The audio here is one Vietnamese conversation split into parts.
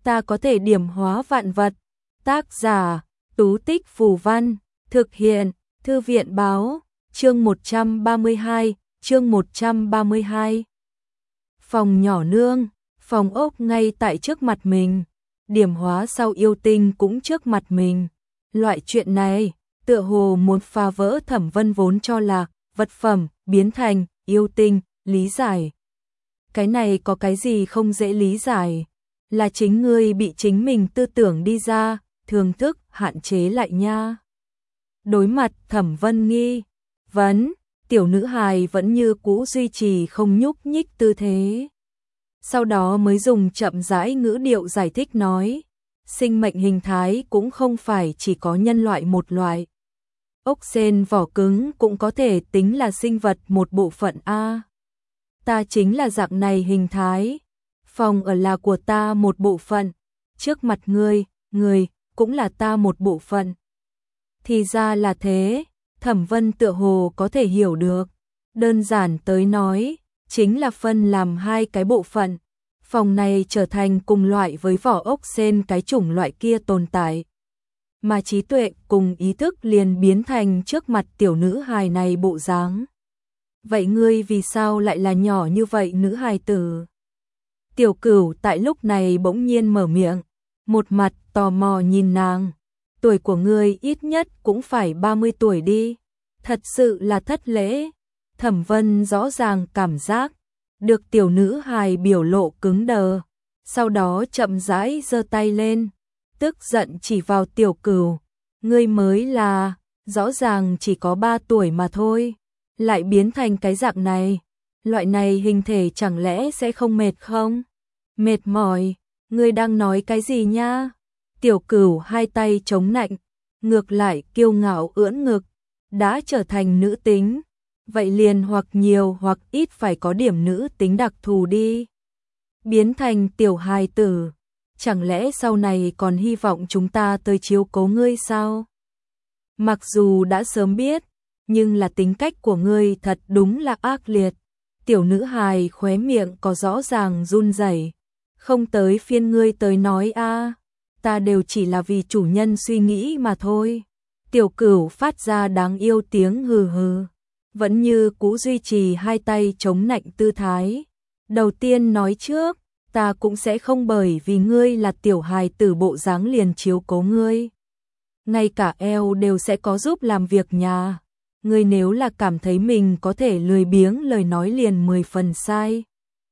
ta có thể điểm hóa vạn vật. Tác giả, Tú Tích Phù Văn, thực hiện, Thư viện Báo, chương 132, chương 132. Phòng nhỏ nương, phòng ốc ngay tại trước mặt mình, điểm hóa sau yêu tinh cũng trước mặt mình. Loại chuyện này, tựa hồ muốn phá vỡ Thẩm Vân vốn cho là vật phẩm, biến thành yêu tinh, lý giải. Cái này có cái gì không dễ lý giải, là chính ngươi bị chính mình tư tưởng đi ra, thường thức, hạn chế lại nha. Đối mặt Thẩm Vân nghi vấn, tiểu nữ hài vẫn như cũ duy trì không nhúc nhích tư thế. Sau đó mới dùng chậm rãi ngữ điệu giải thích nói, sinh mệnh hình thái cũng không phải chỉ có nhân loại một loại. Ốc sên vỏ cứng cũng có thể tính là sinh vật một bộ phận a. Ta chính là dạng này hình thái, phòng ở là của ta một bộ phận, trước mặt ngươi, người cũng là ta một bộ phận. Thì ra là thế, Thẩm Vân tựa hồ có thể hiểu được. Đơn giản tới nói, chính là phân làm hai cái bộ phận. Phòng này trở thành cùng loại với vỏ ốc sên cái chủng loại kia tồn tại. Mà trí tuệ cùng ý thức liền biến thành trước mặt tiểu nữ hài này bộ dáng. Vậy ngươi vì sao lại là nhỏ như vậy nữ hài tử? Tiểu Cửu tại lúc này bỗng nhiên mở miệng, một mặt tò mò nhìn nàng. Tuổi của ngươi ít nhất cũng phải 30 tuổi đi. Thật sự là thất lễ. Thẩm Vân rõ ràng cảm giác được tiểu nữ hài biểu lộ cứng đờ, sau đó chậm rãi giơ tay lên, tức giận chỉ vào Tiểu Cửu, ngươi mới là, rõ ràng chỉ có 3 tuổi mà thôi, lại biến thành cái dạng này, loại này hình thể chẳng lẽ sẽ không mệt không? Mệt mỏi, ngươi đang nói cái gì nha? Tiểu Cửu hai tay chống nạnh, ngược lại kiêu ngạo ưỡn ngực, đã trở thành nữ tính. Vậy liền hoặc nhiều hoặc ít phải có điểm nữ tính đặc thù đi. Biến thành tiểu hài tử, chẳng lẽ sau này còn hy vọng chúng ta tới chiếu cố ngươi sao? Mặc dù đã sớm biết, nhưng là tính cách của ngươi thật đúng là ác liệt. Tiểu nữ hài khóe miệng có rõ ràng run rẩy. Không tới phiên ngươi tới nói a, ta đều chỉ là vì chủ nhân suy nghĩ mà thôi. Tiểu Cửu phát ra đáng yêu tiếng hừ hừ, vẫn như cũ duy trì hai tay chống nạnh tư thái. Đầu tiên nói trước, ta cũng sẽ không bởi vì ngươi là tiểu hài tử bộ dáng liền chiếu cố ngươi. Ngay cả eo đều sẽ có giúp làm việc nhà. Ngươi nếu là cảm thấy mình có thể lười biếng lời nói liền 10 phần sai.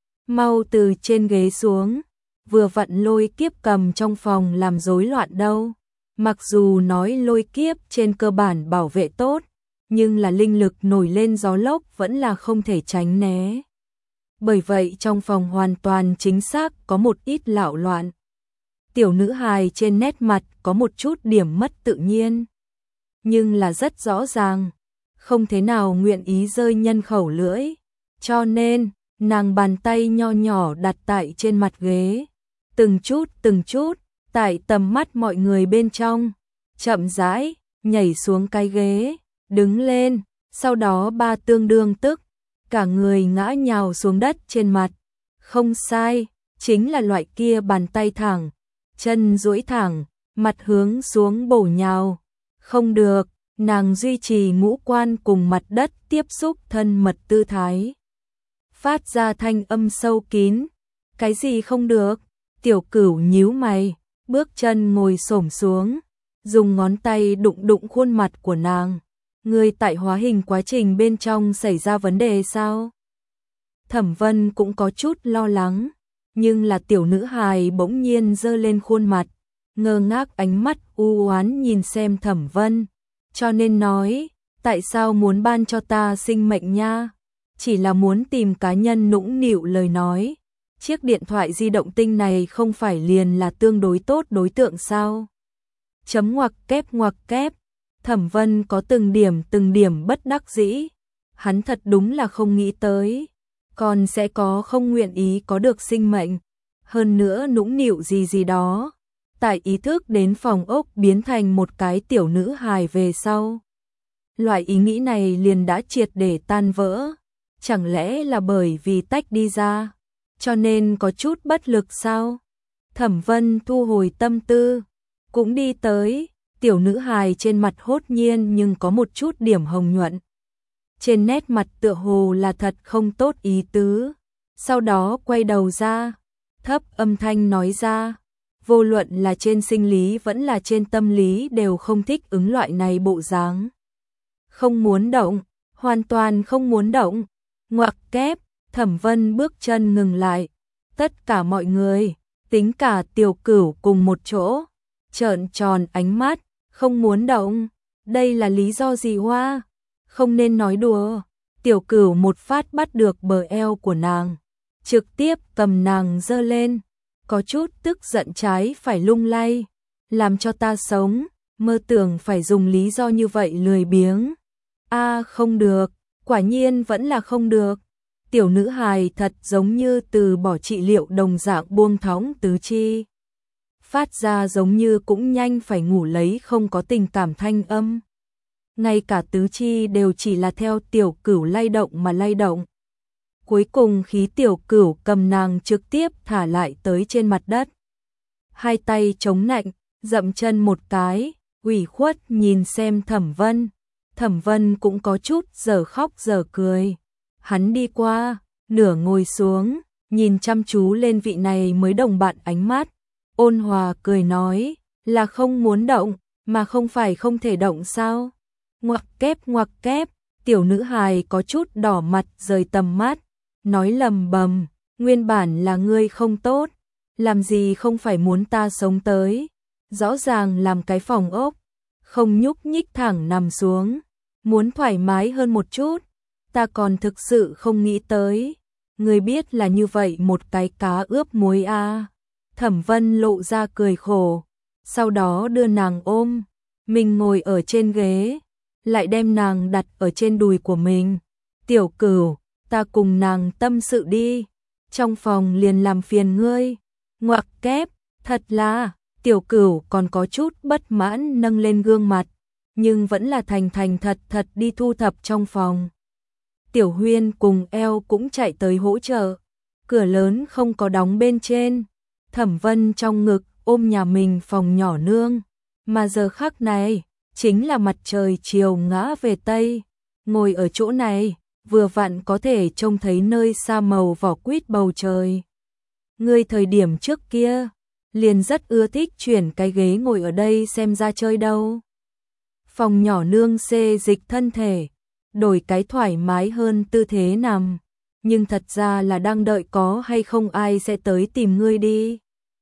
Mau từ trên ghế xuống, vừa vặn Lôi Kiếp cầm trong phòng làm rối loạn đâu. Mặc dù nói Lôi Kiếp trên cơ bản bảo vệ tốt, nhưng là linh lực nổi lên gió lốc vẫn là không thể tránh né. Bởi vậy trong phòng hoàn toàn chính xác có một ít lạo loạn. Tiểu nữ hài trên nét mặt có một chút điểm mất tự nhiên, nhưng là rất rõ ràng, không thế nào nguyện ý rơi nhân khẩu lưỡi, cho nên nàng bàn tay nho nhỏ đặt tại trên mặt ghế, từng chút, tại tầm mắt mọi người bên trong, chậm rãi nhảy xuống cái ghế, đứng lên, sau đó ba tương đương tức, cả người ngã nhào xuống đất trên mặt. Không sai, chính là loại kia bàn tay thẳng, chân duỗi thẳng, mặt hướng xuống bổ nhào. Không được, nàng duy trì ngũ quan cùng mặt đất tiếp xúc thân mật tư thái. Phát ra thanh âm sâu kín. Cái gì không được? Tiểu Cửu nhíu mày, bước chân ngồi xổm xuống, dùng ngón tay đụng đụng khuôn mặt của nàng. Ngươi tại hóa hình quá trình bên trong xảy ra vấn đề sao? Thẩm Vân cũng có chút lo lắng, nhưng là tiểu nữ hài bỗng nhiên giơ lên khuôn mặt, ngơ ngác ánh mắt u oán nhìn xem Thẩm Vân, cho nên nói, tại sao muốn ban cho ta sinh mệnh nha? Chỉ là muốn tìm cá nhân nũng nịu lời nói. Chiếc điện thoại di động tinh này không phải liền là tương đối tốt đối tượng sao? Chấm ngoặc kép. Thẩm Vân có từng điểm bất đắc dĩ. Hắn thật đúng là không nghĩ tới, còn sẽ có không nguyện ý có được sinh mệnh. Hơn nữa nũng nịu gì đó. Tại ý thức đến phòng ốc biến thành một cái tiểu nữ hài về sau. Loại ý nghĩ này liền đã triệt để tan vỡ. Chẳng lẽ là bởi vì tách đi ra, cho nên có chút bất lực sao? Thẩm Vân thu hồi tâm tư, cũng đi tới, tiểu nữ hài trên mặt hốt nhiên nhưng có một chút điểm hồng nhuận. Trên nét mặt tựa hồ là thật không tốt ý tứ, sau đó quay đầu ra, thấp âm thanh nói ra, vô luận là trên sinh lý vẫn là trên tâm lý đều không thích ứng loại này bộ dáng. Không muốn động, hoàn toàn không muốn động. Ngoặc kép, Thẩm Vân bước chân ngừng lại. Tất cả mọi người, tính cả Tiểu Cửu cùng một chỗ, trợn tròn ánh mắt, không muốn động. Đây là lý do gì hoa? Không nên nói đùa. Tiểu Cửu một phát bắt được bờ eo của nàng, trực tiếp cầm nàng giơ lên, có chút tức giận trái phải lung lay. Làm cho ta sống, mơ tưởng phải dùng lý do như vậy lười biếng. Không được, quả nhiên vẫn là không được. Tiểu nữ hài thật giống như từ bỏ trị liệu đồng dạng buông thõng tứ chi. Phát ra giống như cũng nhanh phải ngủ lấy không có tình cảm thanh âm. Ngay cả tứ chi đều chỉ là theo Tiểu Cửu lay động mà lay động. Cuối cùng khí Tiểu Cửu cầm nàng trực tiếp thả lại tới trên mặt đất. Hai tay chống nạnh, dậm chân một cái, ủy khuất nhìn xem Thẩm Vân. Thẩm Vân cũng có chút giờ khóc giờ cười. Hắn đi qua, nửa ngồi xuống, nhìn chăm chú lên vị này mới đồng bạn ánh mắt. Ôn hòa cười nói, là không muốn động, mà không phải không thể động sao? Ngoặc kép, tiểu nữ hài có chút đỏ mặt rời tầm mắt, nói lầm bầm, nguyên bản là ngươi không tốt, làm gì không phải muốn ta sống tới, rõ ràng làm cái phòng ốc, không nhúc nhích thẳng nằm xuống, muốn thoải mái hơn một chút, ta còn thực sự không nghĩ tới, ngươi biết là như vậy một cái cá ướp muối à. Thẩm Vân lộ ra cười khổ, sau đó đưa nàng ôm, mình ngồi ở trên ghế, lại đem nàng đặt ở trên đùi của mình. Tiểu Cửu, ta cùng nàng tâm sự đi, trong phòng liền làm phiền ngươi. Ngoặc kép, thật là, Tiểu Cửu còn có chút bất mãn nâng lên gương mặt, nhưng vẫn là thành thật đi thu thập trong phòng. Tiểu Huyên cùng eo cũng chạy tới hỗ trợ, cửa lớn không có đóng bên trên. Thẩm Vân trong ngực ôm nhà mình phòng nhỏ nương, mà giờ khắc này chính là mặt trời chiều ngã về tây, ngồi ở chỗ này vừa vặn có thể trông thấy nơi xa màu vỏ quýt bầu trời. Ngươi thời điểm trước kia liền rất ưa thích chuyển cái ghế ngồi ở đây xem ra chơi đâu. Phòng nhỏ nương xê dịch thân thể, đổi cái thoải mái hơn tư thế nằm, nhưng thật ra là đang đợi có hay không ai sẽ tới tìm ngươi đi.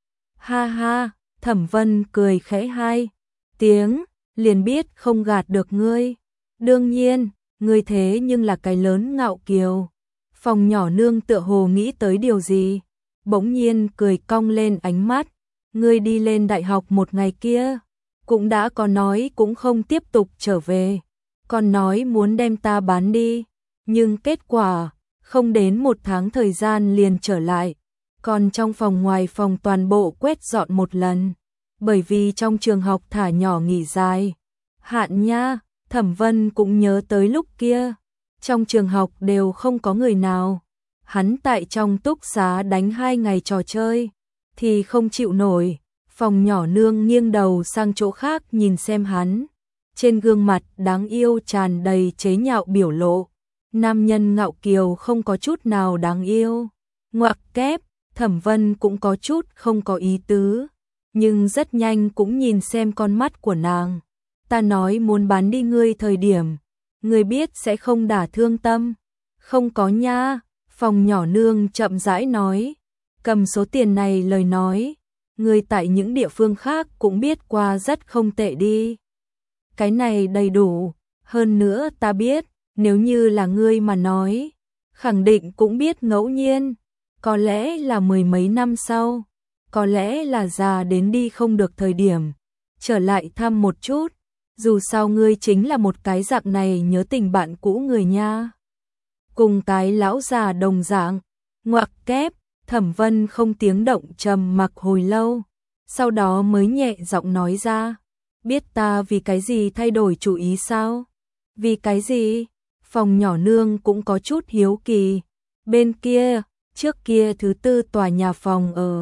Ha ha, Thẩm Vân cười khẽ hai tiếng, liền biết không gạt được ngươi. Đương nhiên, ngươi thế nhưng là cái lớn ngạo kiều. Phòng nhỏ nương tựa hồ nghĩ tới điều gì, bỗng nhiên cười cong lên ánh mắt. Ngươi đi lên đại học một ngày kia, cũng đã có nói cũng không tiếp tục trở về, còn nói muốn đem ta bán đi, nhưng kết quả, không đến một tháng thời gian liền trở lại, còn trong phòng ngoài phòng toàn bộ quét dọn một lần, bởi vì trong trường học thả nhỏ nghỉ dài. Hạn nha, Thẩm Vân cũng nhớ tới lúc kia, trong trường học đều không có người nào, hắn tại trong túc xá đánh 2 ngày trò chơi, thì không chịu nổi. Phòng nhỏ nương nghiêng đầu sang chỗ khác nhìn xem hắn, trên gương mặt đáng yêu tràn đầy chế nhạo biểu lộ, nam nhân ngạo kiều không có chút nào đáng yêu. Ngoặc kép, Thẩm Vân cũng có chút không có ý tứ, nhưng rất nhanh cũng nhìn xem con mắt của nàng. Ta nói muốn bán đi ngươi thời điểm, ngươi biết sẽ không đả thương tâm. Không có nha, phòng nhỏ nương chậm rãi nói, cầm số tiền này lời nói. Ngươi tại những địa phương khác cũng biết qua rất không tệ đi. Cái này đầy đủ, hơn nữa ta biết, nếu như là ngươi mà nói, khẳng định cũng biết ngẫu nhiên, có lẽ là 10 mấy năm sau, có lẽ là già đến đi không được thời điểm, trở lại thăm một chút, dù sao ngươi chính là một cái dạng này nhớ tình bạn cũ người nha. Cùng cái lão già đồng dạng, ngoặc kép. Thẩm Vân không tiếng động trầm mặc hồi lâu, sau đó mới nhẹ giọng nói ra, biết ta vì cái gì thay đổi chủ ý sao? Vì cái gì? Phòng nhỏ nương cũng có chút hiếu kỳ. Bên kia, trước kia thứ tư tòa nhà phòng ở,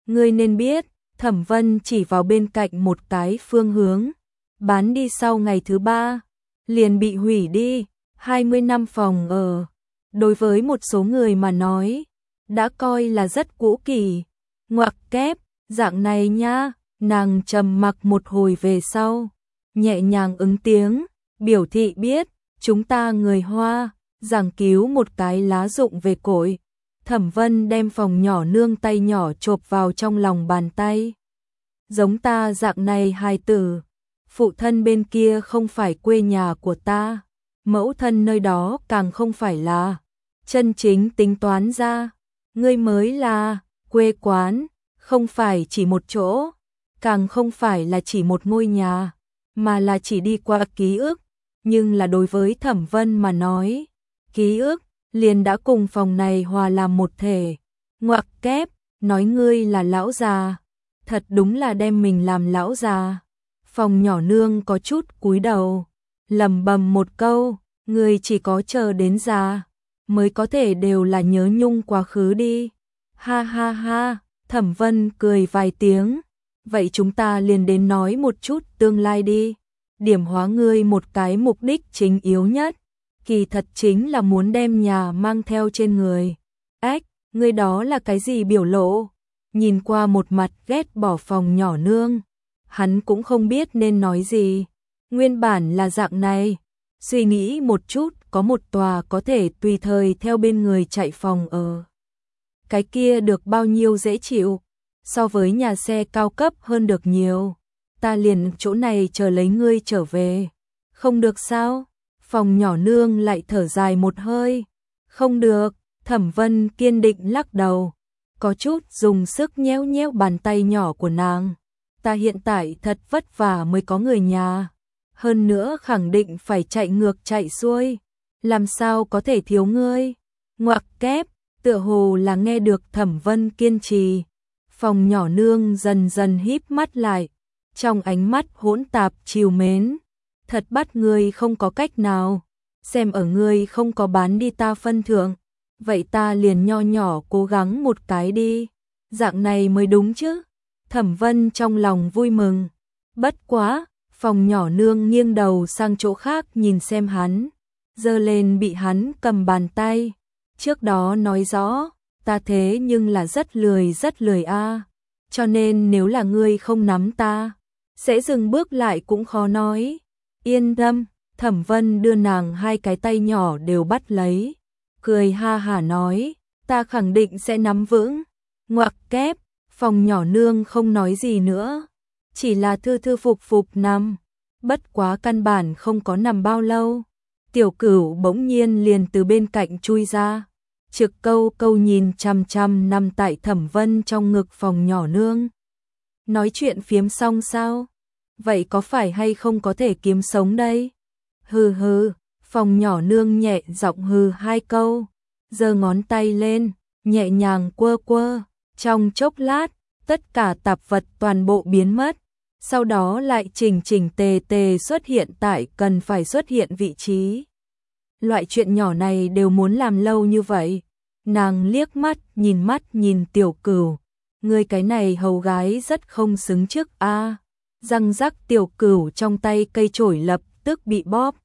Ngươi nên biết, Thẩm Vân chỉ vào bên cạnh một cái phương hướng, bán đi sau ngày thứ 3, liền bị hủy đi, 20 năm phòng ở. Đối với một số người mà nói, đã coi là rất cũ kỹ. Ngoặc kép, dạng này nha, nàng trầm mặc một hồi về sau, nhẹ nhàng ứng tiếng, biểu thị biết, chúng ta người Hoa, giảng cứu một cái lá dụng về cội. Thẩm Vân đem phòng nhỏ nương tay nhỏ chộp vào trong lòng bàn tay. Giống ta dạng này hài tử, phụ thân bên kia không phải quê nhà của ta, mẫu thân nơi đó càng không phải là chân chính tính toán ra, ngươi mới là quê quán, không phải chỉ một chỗ, càng không phải là chỉ một ngôi nhà, mà là chỉ đi qua ký ức, nhưng là đối với Thẩm Vân mà nói, ký ức liền đã cùng phòng này hòa làm một thể. Ngoặc kép, nói ngươi là lão già, thật đúng là đem mình làm lão già. Phòng nhỏ nương có chút cúi đầu, lẩm bẩm một câu, ngươi chỉ có chờ đến già mới có thể đều là nhớ nhung quá khứ đi. Ha ha ha, Thẩm Vân cười vài tiếng, vậy chúng ta liền đến nói một chút tương lai đi. Điểm hóa ngươi một cái mục đích chính yếu nhất, kỳ thật chính là muốn đem nhà mang theo trên người. Ách, ngươi đó là cái gì biểu lộ? Nhìn qua một mặt ghét bỏ phòng nhỏ nương, hắn cũng không biết nên nói gì. Nguyên bản là dạng này, suy nghĩ một chút, có một tòa có thể tùy thời theo bên người chạy phòng ở. Cái kia được bao nhiêu dễ chịu, so với nhà xe cao cấp hơn được nhiều. Ta liền chỗ này chờ lấy ngươi trở về. Không được sao? Phòng nhỏ nương lại thở dài một hơi. Không được, Thẩm Vân kiên định lắc đầu. Có chút dùng sức nhéo nhéo bàn tay nhỏ của nàng. Ta hiện tại thật vất vả mới có người nhà. Hơn nữa khẳng định phải chạy ngược chạy xuôi. Làm sao có thể thiếu ngươi? Ngoặc kép, tựa hồ là nghe được Thẩm Vân kiên trì. Phòng nhỏ nương dần dần híp mắt lại. Trong ánh mắt hỗn tạp trìu mến. Thật bắt ngươi không có cách nào. Xem ở ngươi không có bán đi ta phân thượng. Vậy ta liền nho nhỏ cố gắng một cái đi. Dạng này mới đúng chứ. Thẩm Vân trong lòng vui mừng. Bất quá, phòng nhỏ nương nghiêng đầu sang chỗ khác nhìn xem hắn. Giơ lên bị hắn cầm bàn tay. Trước đó nói rõ, ta thế nhưng là rất lười a. Cho nên nếu là ngươi không nắm ta, sẽ dừng bước lại cũng khó nói. Yên tâm, Thẩm Vân đưa nàng hai cái tay nhỏ đều bắt lấy. Cười ha hả nói, ta khẳng định sẽ nắm vững. Ngoặc kép, phòng nhỏ nương không nói gì nữa. Chỉ là thư thư phục phục nằm. Bất quá căn bản không có nằm bao lâu. Tiểu Cửu bỗng nhiên liền từ bên cạnh chui ra. Trực câu câu nhìn chằm chằm nằm tại Thẩm Vân trong ngực phòng nhỏ nương. Nói chuyện phiếm xong sao? Vậy có phải hay không có thể kiếm sống đây? Hừ hừ, phòng nhỏ nương nhẹ giọng hừ hai câu, giơ ngón tay lên, nhẹ nhàng quơ quơ, trong chốc lát, tất cả tạp vật toàn bộ biến mất, sau đó lại chỉnh chỉnh tề tề xuất hiện tại cần phải xuất hiện vị trí. Loại chuyện nhỏ này đều muốn làm lâu như vậy. Nàng liếc mắt nhìn Tiểu Cửu, ngươi cái này hầu gái rất không xứng trước a. Răng rắc Tiểu Cửu trong tay cây chổi lập tức bị bóp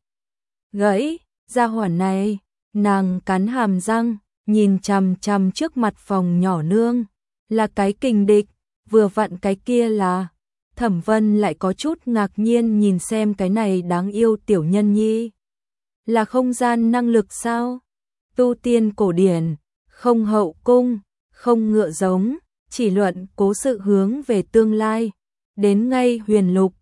gãy. Gia hỏa này, nàng cắn hàm răng, nhìn chằm chằm trước mặt phòng nhỏ nương, là cái kình địch, vừa vặn cái kia là. Thẩm Vân lại có chút ngạc nhiên nhìn xem cái này đáng yêu tiểu nhân nhi. Là không gian năng lực sao? Tu tiên cổ điển, không hậu cung, không ngựa giống, chỉ luận cố sự hướng về tương lai. Đến ngay huyền lục,